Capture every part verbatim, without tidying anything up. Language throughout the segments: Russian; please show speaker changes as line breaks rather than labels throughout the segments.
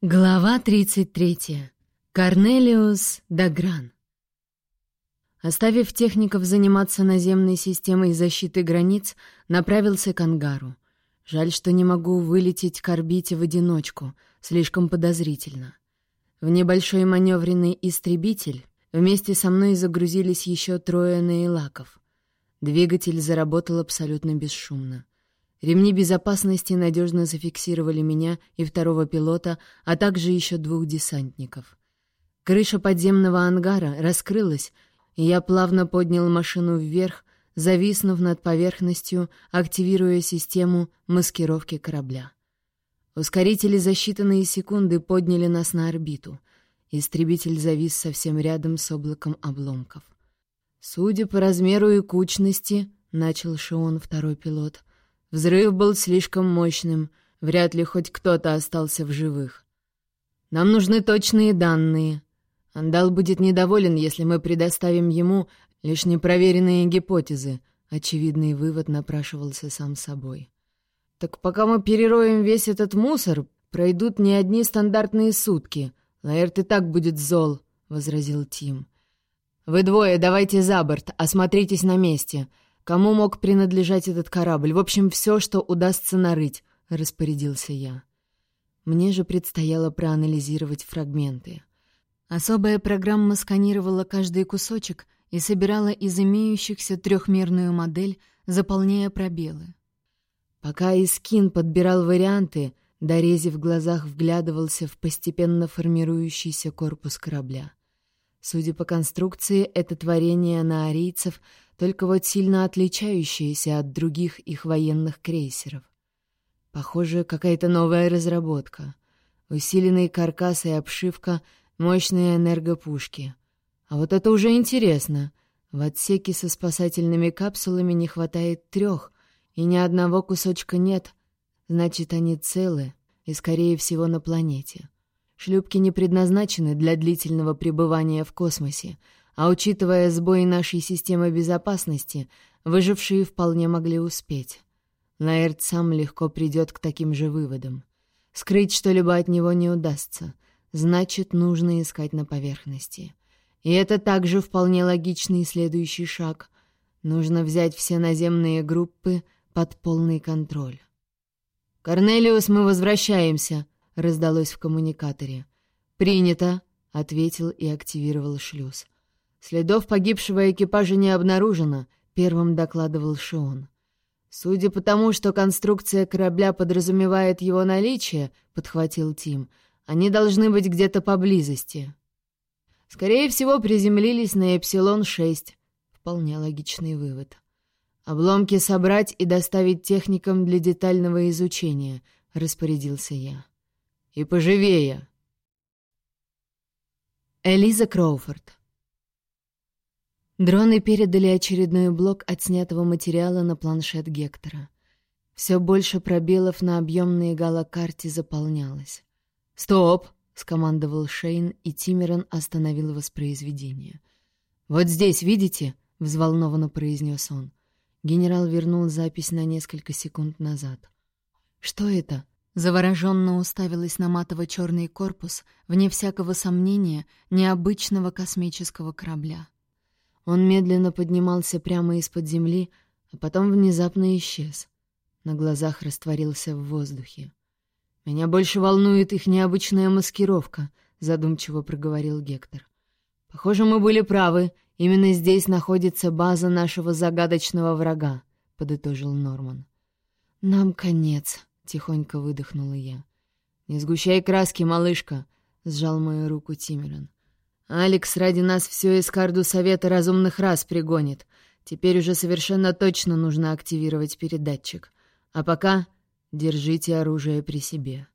Глава тридцать третья. Корнелиус Дагран. Оставив техников заниматься наземной системой защиты границ, направился к ангару. Жаль, что не могу вылететь к орбите в одиночку, слишком подозрительно. В небольшой маневренный истребитель вместе со мной загрузились еще трое наилаков. Двигатель заработал абсолютно бесшумно. Ремни безопасности надежно зафиксировали меня и второго пилота, а также еще двух десантников. Крыша подземного ангара раскрылась, и я плавно поднял машину вверх, зависнув над поверхностью, активируя систему маскировки корабля. Ускорители за считанные секунды подняли нас на орбиту. Истребитель завис совсем рядом с облаком обломков. «Судя по размеру и кучности», — начал Шион, второй пилот, — «взрыв был слишком мощным, вряд ли хоть кто-то остался в живых. Нам нужны точные данные. Андал будет недоволен, если мы предоставим ему лишь непроверенные гипотезы». Очевидный вывод напрашивался сам собой. «Так пока мы перероем весь этот мусор, пройдут не одни стандартные сутки. Лаэрт и так будет зол», — возразил Тим. «Вы двое давайте за борт, осмотритесь на месте. Кому мог принадлежать этот корабль? В общем, все, что удастся нарыть», — распорядился я. Мне же предстояло проанализировать фрагменты. Особая программа сканировала каждый кусочек и собирала из имеющихся трехмерную модель, заполняя пробелы. Пока Искин подбирал варианты, Дорези в глазах вглядывался в постепенно формирующийся корпус корабля. Судя по конструкции, это творение наорийцев, только вот сильно отличающееся от других их военных крейсеров. Похоже, какая-то новая разработка. Усиленный каркас и обшивка, мощные энергопушки. А вот это уже интересно. В отсеке со спасательными капсулами не хватает трех, и ни одного кусочка нет. Значит, они целы и, скорее всего, на планете. Шлюпки не предназначены для длительного пребывания в космосе, а учитывая сбои нашей системы безопасности, выжившие вполне могли успеть. Лаэрт сам легко придет к таким же выводам. Скрыть что-либо от него не удастся, значит, нужно искать на поверхности. И это также вполне логичный следующий шаг. Нужно взять все наземные группы под полный контроль. «Корнелиус, мы возвращаемся», — раздалось в коммуникаторе. «Принято», — ответил и активировал шлюз. «Следов погибшего экипажа не обнаружено», — первым докладывал Шион. «Судя по тому, что конструкция корабля подразумевает его наличие», — подхватил Тим, — «они должны быть где-то поблизости». «Скорее всего, приземлились на Эпсилон шесть», — вполне логичный вывод. «Обломки собрать и доставить техникам для детального изучения», — распорядился я. «И поживее!» Элиза Кроуфорд. Дроны передали очередной блок отснятого материала на планшет Гектора. Все больше пробелов на объемной галокарте заполнялось. «Стоп!» — скомандовал Шейн, и Тимерон остановил воспроизведение. «Вот здесь, видите?» — взволнованно произнес он. Генерал вернул запись на несколько секунд назад. «Что это?» — завороженно уставилась на матово-черный корпус, вне всякого сомнения, необычного космического корабля. Он медленно поднимался прямо из-под земли, а потом внезапно исчез. На глазах растворился в воздухе. «Меня больше волнует их необычная маскировка», — задумчиво проговорил Гектор. «Похоже, мы были правы. Именно здесь находится база нашего загадочного врага», — подытожил Норман. «Нам конец», — тихонько выдохнула я. «Не сгущай краски, малышка», — сжал мою руку Тимерон. «Алекс ради нас все эскарду Совета разумных рас пригонит. Теперь уже совершенно точно нужно активировать передатчик. А пока держите оружие при себе».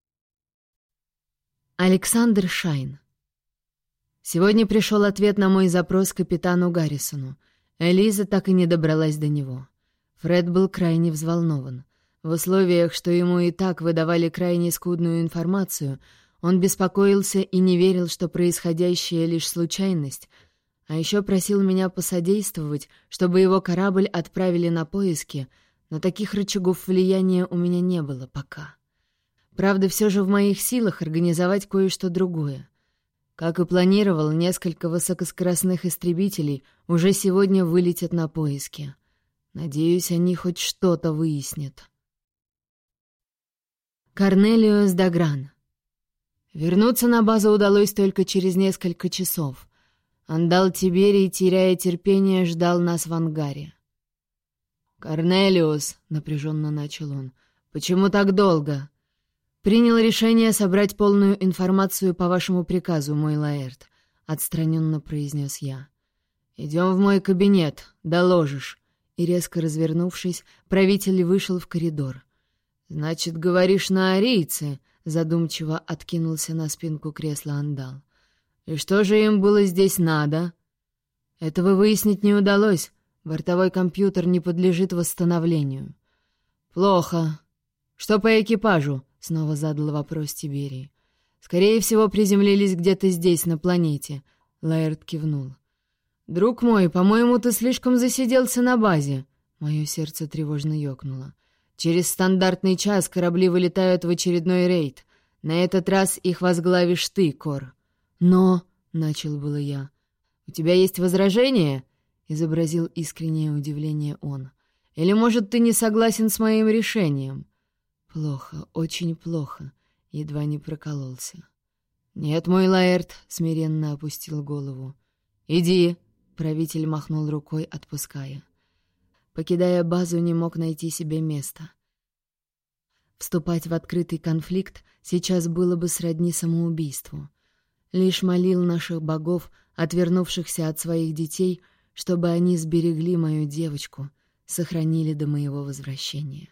Александр Шайн. Сегодня пришел ответ на мой запрос капитану Гаррисону. Элиза так и не добралась до него. Фред был крайне взволнован. В условиях, что ему и так выдавали крайне скудную информацию, он беспокоился и не верил, что происходящее лишь случайность, а еще просил меня посодействовать, чтобы его корабль отправили на поиски, но таких рычагов влияния у меня не было пока. Правда, все же в моих силах организовать кое-что другое. Как и планировал, несколько высокоскоростных истребителей уже сегодня вылетят на поиски. Надеюсь, они хоть что-то выяснят. Корнелиус Дагран. Вернуться на базу удалось только через несколько часов. Андал Тиберий, теряя терпение, ждал нас в ангаре. «Корнелиус», — напряженно начал он, — «почему так долго?» «Принял решение собрать полную информацию по вашему приказу, мой Лаэрт», — отстраненно произнес я. «Идем в мой кабинет, доложишь». И, резко развернувшись, правитель вышел в коридор. «Значит, говоришь на арийце?» — задумчиво откинулся на спинку кресла Андал. «И что же им было здесь надо?» «Этого выяснить не удалось. Бортовой компьютер не подлежит восстановлению». «Плохо. Что по экипажу?» — снова задал вопрос Тиберий. «Скорее всего, приземлились где-то здесь, на планете». Лаэрт кивнул. «Друг мой, по-моему, ты слишком засиделся на базе». Мое сердце тревожно ёкнуло. «Через стандартный час корабли вылетают в очередной рейд. На этот раз их возглавишь ты, Кор». «Но...» — начал было я. «У тебя есть возражения?» — изобразил искреннее удивление он. «Или, может, ты не согласен с моим решением?» «Плохо, очень плохо», — едва не прокололся. «Нет, мой Лаэрт», — смиренно опустил голову. «Иди», — правитель махнул рукой, отпуская. Покидая базу, не мог найти себе места. Вступать в открытый конфликт сейчас было бы сродни самоубийству. Лишь молил наших богов, отвернувшихся от своих детей, чтобы они сберегли мою девочку, сохранили до моего возвращения.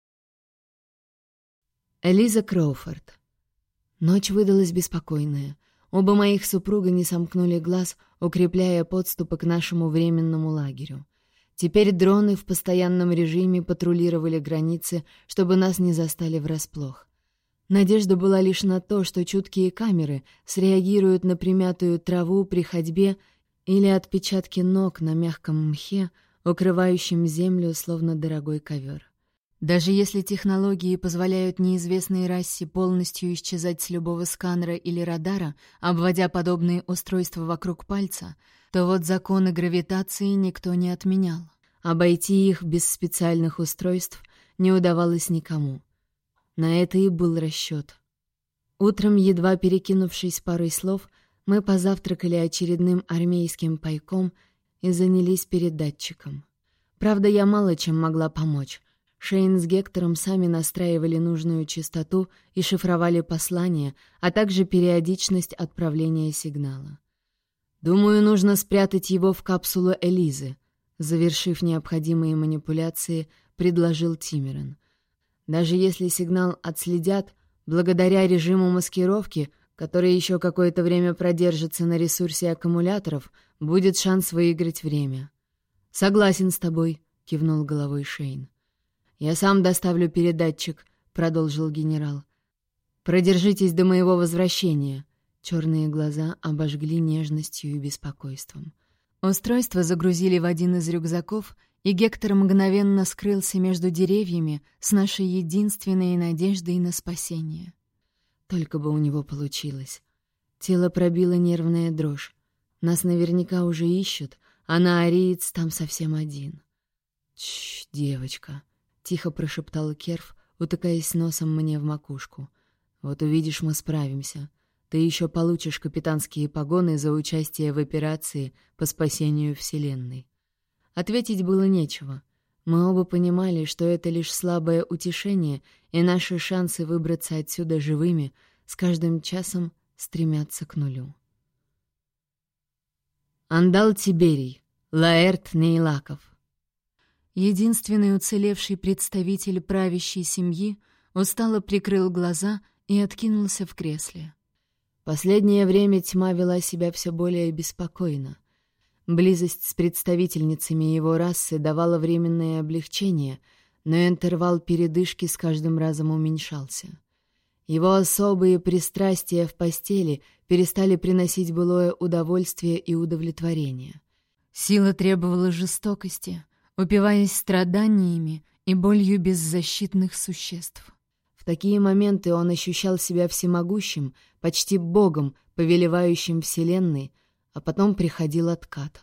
Элиза Кроуфорд. Ночь выдалась беспокойная. Оба моих супруга не сомкнули глаз, укрепляя подступы к нашему временному лагерю. Теперь дроны в постоянном режиме патрулировали границы, чтобы нас не застали врасплох. Надежда была лишь на то, что чуткие камеры среагируют на примятую траву при ходьбе или отпечатки ног на мягком мхе, укрывающем землю, словно дорогой ковер. Даже если технологии позволяют неизвестной расе полностью исчезать с любого сканера или радара, обводя подобные устройства вокруг пальца, то вот законы гравитации никто не отменял. Обойти их без специальных устройств не удавалось никому. На это и был расчет. Утром, едва перекинувшись парой слов, мы позавтракали очередным армейским пайком и занялись передатчиком. Правда, я мало чем могла помочь. Шейн с Гектором сами настраивали нужную частоту и шифровали послания, а также периодичность отправления сигнала. «Думаю, нужно спрятать его в капсулу Элизы», — завершив необходимые манипуляции, предложил Тимиран. «Даже если сигнал отследят, благодаря режиму маскировки, который еще какое-то время продержится на ресурсе аккумуляторов, будет шанс выиграть время». «Согласен с тобой», — кивнул головой Шейн. «Я сам доставлю передатчик», — продолжил генерал. «Продержитесь до моего возвращения». Черные глаза обожгли нежностью и беспокойством. Устройство загрузили в один из рюкзаков, и Гектор мгновенно скрылся между деревьями с нашей единственной надеждой на спасение. Только бы у него получилось. Тело пробило нервная дрожь. Нас наверняка уже ищут, а на ариец там совсем один. «Чш, девочка», — тихо прошептал Керф, утыкаясь носом мне в макушку. «Вот увидишь, мы справимся. Ты еще получишь капитанские погоны за участие в операции по спасению Вселенной». Ответить было нечего. Мы оба понимали, что это лишь слабое утешение, и наши шансы выбраться отсюда живыми с каждым часом стремятся к нулю. Андал Тиберий, Лаэрт Нейлаков. Единственный уцелевший представитель правящей семьи устало прикрыл глаза и откинулся в кресле. Последнее время тьма вела себя все более беспокойно. Близость с представительницами его расы давала временное облегчение, но интервал передышки с каждым разом уменьшался. Его особые пристрастия в постели перестали приносить былое удовольствие и удовлетворение. Сила требовала жестокости, упиваясь страданиями и болью беззащитных существ. В такие моменты он ощущал себя всемогущим, почти богом, повелевающим вселенной, а потом приходил откат.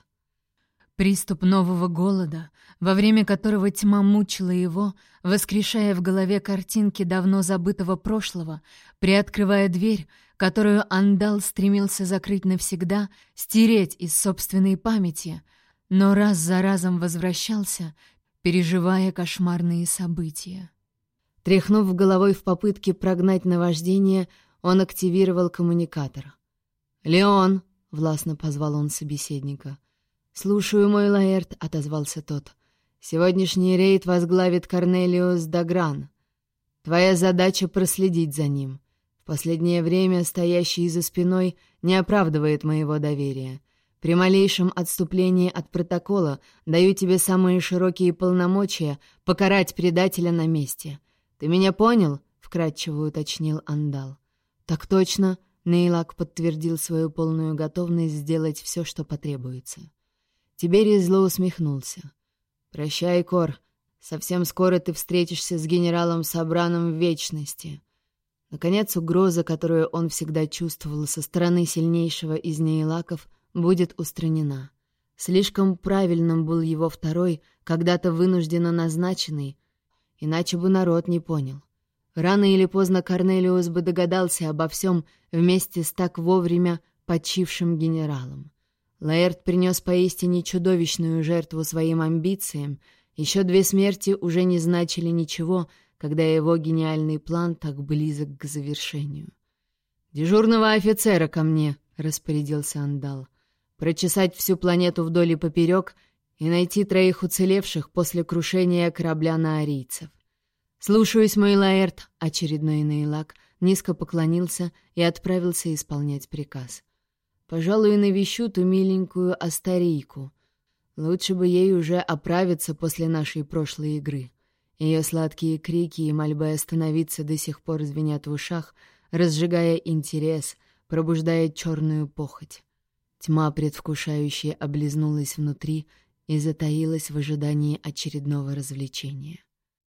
Приступ нового голода, во время которого тьма мучила его, воскрешая в голове картинки давно забытого прошлого, приоткрывая дверь, которую Андал стремился закрыть навсегда, стереть из собственной памяти, но раз за разом возвращался, переживая кошмарные события. Тряхнув головой в попытке прогнать наваждение, он активировал коммуникатор. «Леон!» — властно позвал он собеседника. «Слушаю, мой Лаэрт», — отозвался тот. «Сегодняшний рейд возглавит Корнелиус Дагран. Твоя задача — проследить за ним. В последнее время стоящий за спиной не оправдывает моего доверия. При малейшем отступлении от протокола даю тебе самые широкие полномочия покарать предателя на месте. Ты меня понял?» — вкратчиво уточнил Андал. «Так точно», — Нейлак подтвердил свою полную готовность сделать все, что потребуется. Тиберий зло усмехнулся. «Прощай, Кор. Совсем скоро ты встретишься с генералом Собраном в Вечности». Наконец, угроза, которую он всегда чувствовал со стороны сильнейшего из нейлаков, будет устранена. Слишком правильным был его второй, когда-то вынужденно назначенный, иначе бы народ не понял. Рано или поздно Корнелиус бы догадался обо всем вместе с так вовремя почившим генералом. Лаэрт принес поистине чудовищную жертву своим амбициям. Еще две смерти уже не значили ничего, когда его гениальный план так близок к завершению. «Дежурного офицера ко мне!» — распорядился Андал. «Прочесать всю планету вдоль и поперек и найти троих уцелевших после крушения корабля наарийцев». «Слушаюсь, мой Лаэрт!» — очередной нейлак низко поклонился и отправился исполнять приказ. «Пожалуй, навещу ту миленькую Астарийку. Лучше бы ей уже оправиться после нашей прошлой игры. Ее сладкие крики и мольбы остановиться до сих пор звенят в ушах, разжигая интерес, пробуждая черную похоть. Тьма предвкушающе облизнулась внутри и затаилась в ожидании очередного развлечения.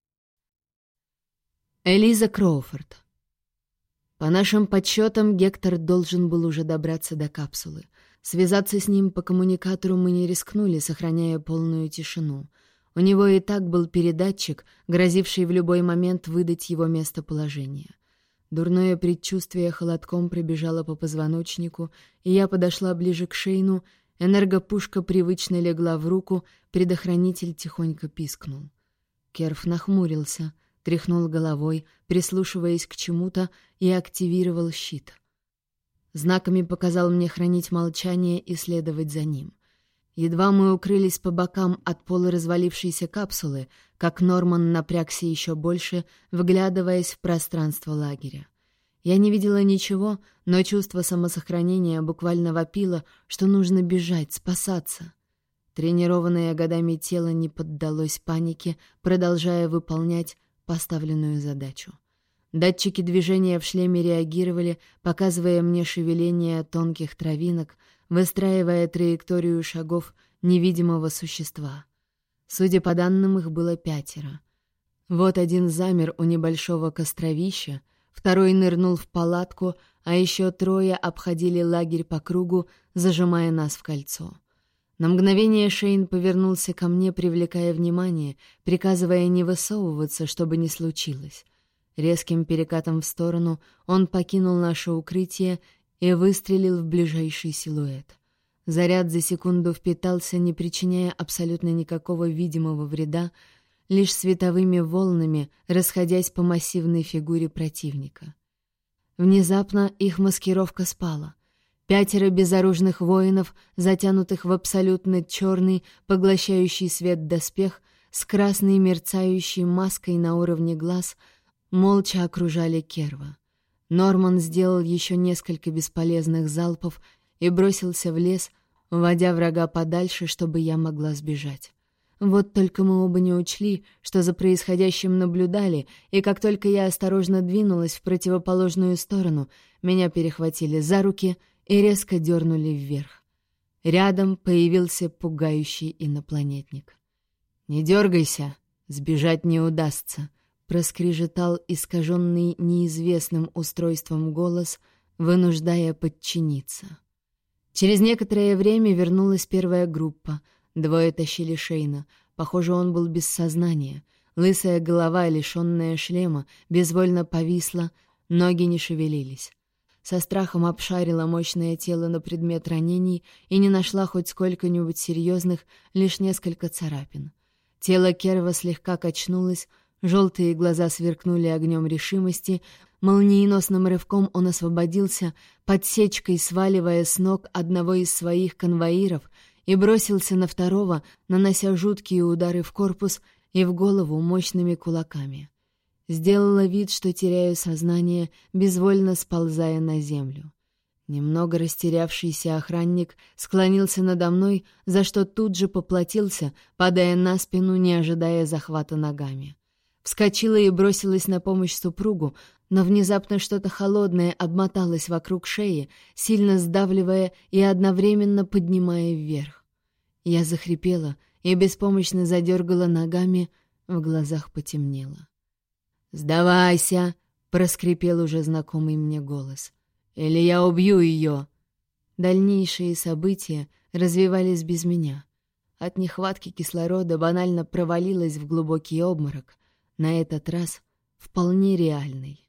Элиза Кроуфорд. По нашим подсчетам, Гектор должен был уже добраться до капсулы. Связаться с ним по коммуникатору мы не рискнули, сохраняя полную тишину. У него и так был передатчик, грозивший в любой момент выдать его местоположение. Дурное предчувствие холодком пробежало по позвоночнику, и я подошла ближе к Шейну. Энергопушка привычно легла в руку, предохранитель тихонько пискнул. Керф нахмурился, тряхнул головой, прислушиваясь к чему-то, и активировал щит. Знаками показал мне хранить молчание и следовать за ним. Едва мы укрылись по бокам от полуразвалившейся капсулы, как Норман напрягся еще больше, вглядываясь в пространство лагеря. Я не видела ничего, но чувство самосохранения буквально вопило, что нужно бежать, спасаться. Тренированное годами тело не поддалось панике, продолжая выполнять поставленную задачу. Датчики движения в шлеме реагировали, показывая мне шевеление тонких травинок, выстраивая траекторию шагов невидимого существа. Судя по данным, их было пятеро. Вот один замер у небольшого костровища, второй нырнул в палатку, а еще трое обходили лагерь по кругу, зажимая нас в кольцо. На мгновение Шейн повернулся ко мне, привлекая внимание, приказывая не высовываться, чтобы не случилось. Резким перекатом в сторону он покинул наше укрытие и выстрелил в ближайший силуэт. Заряд за секунду впитался, не причиняя абсолютно никакого видимого вреда, лишь световыми волнами, расходясь по массивной фигуре противника. Внезапно их маскировка спала. Пятеро безоружных воинов, затянутых в абсолютно черный, поглощающий свет доспех, с красной мерцающей маской на уровне глаз, молча окружали Керва. Норман сделал еще несколько бесполезных залпов и бросился в лес, уводя врага подальше, чтобы я могла сбежать. Вот только мы оба не учли, что за происходящим наблюдали, и как только я осторожно двинулась в противоположную сторону, меня перехватили за руки и резко дернули вверх. Рядом появился пугающий инопланетник. «Не дергайся, сбежать не удастся», — проскрежетал искаженный неизвестным устройством голос, вынуждая подчиниться. Через некоторое время вернулась первая группа. Двое тащили Шейна. Похоже, он был без сознания. Лысая голова, лишенная шлема, безвольно повисла, ноги не шевелились. Со страхом обшарила мощное тело на предмет ранений и не нашла хоть сколько-нибудь серьезных, лишь несколько царапин. Тело Керва слегка качнулось, желтые глаза сверкнули огнем решимости, молниеносным рывком он освободился, подсечкой сваливая с ног одного из своих конвоиров и бросился на второго, нанося жуткие удары в корпус и в голову мощными кулаками. Сделала вид, что теряю сознание, безвольно сползая на землю. Немного растерявшийся охранник склонился надо мной, за что тут же поплатился, падая на спину, не ожидая захвата ногами. Вскочила и бросилась на помощь супругу, но внезапно что-то холодное обмоталось вокруг шеи, сильно сдавливая и одновременно поднимая вверх. Я захрипела и беспомощно задергала ногами, в глазах потемнело. «Сдавайся!» — проскрипел уже знакомый мне голос. «Или я убью ее!» Дальнейшие события развивались без меня. От нехватки кислорода банально провалилась в глубокий обморок, на этот раз вполне реальный.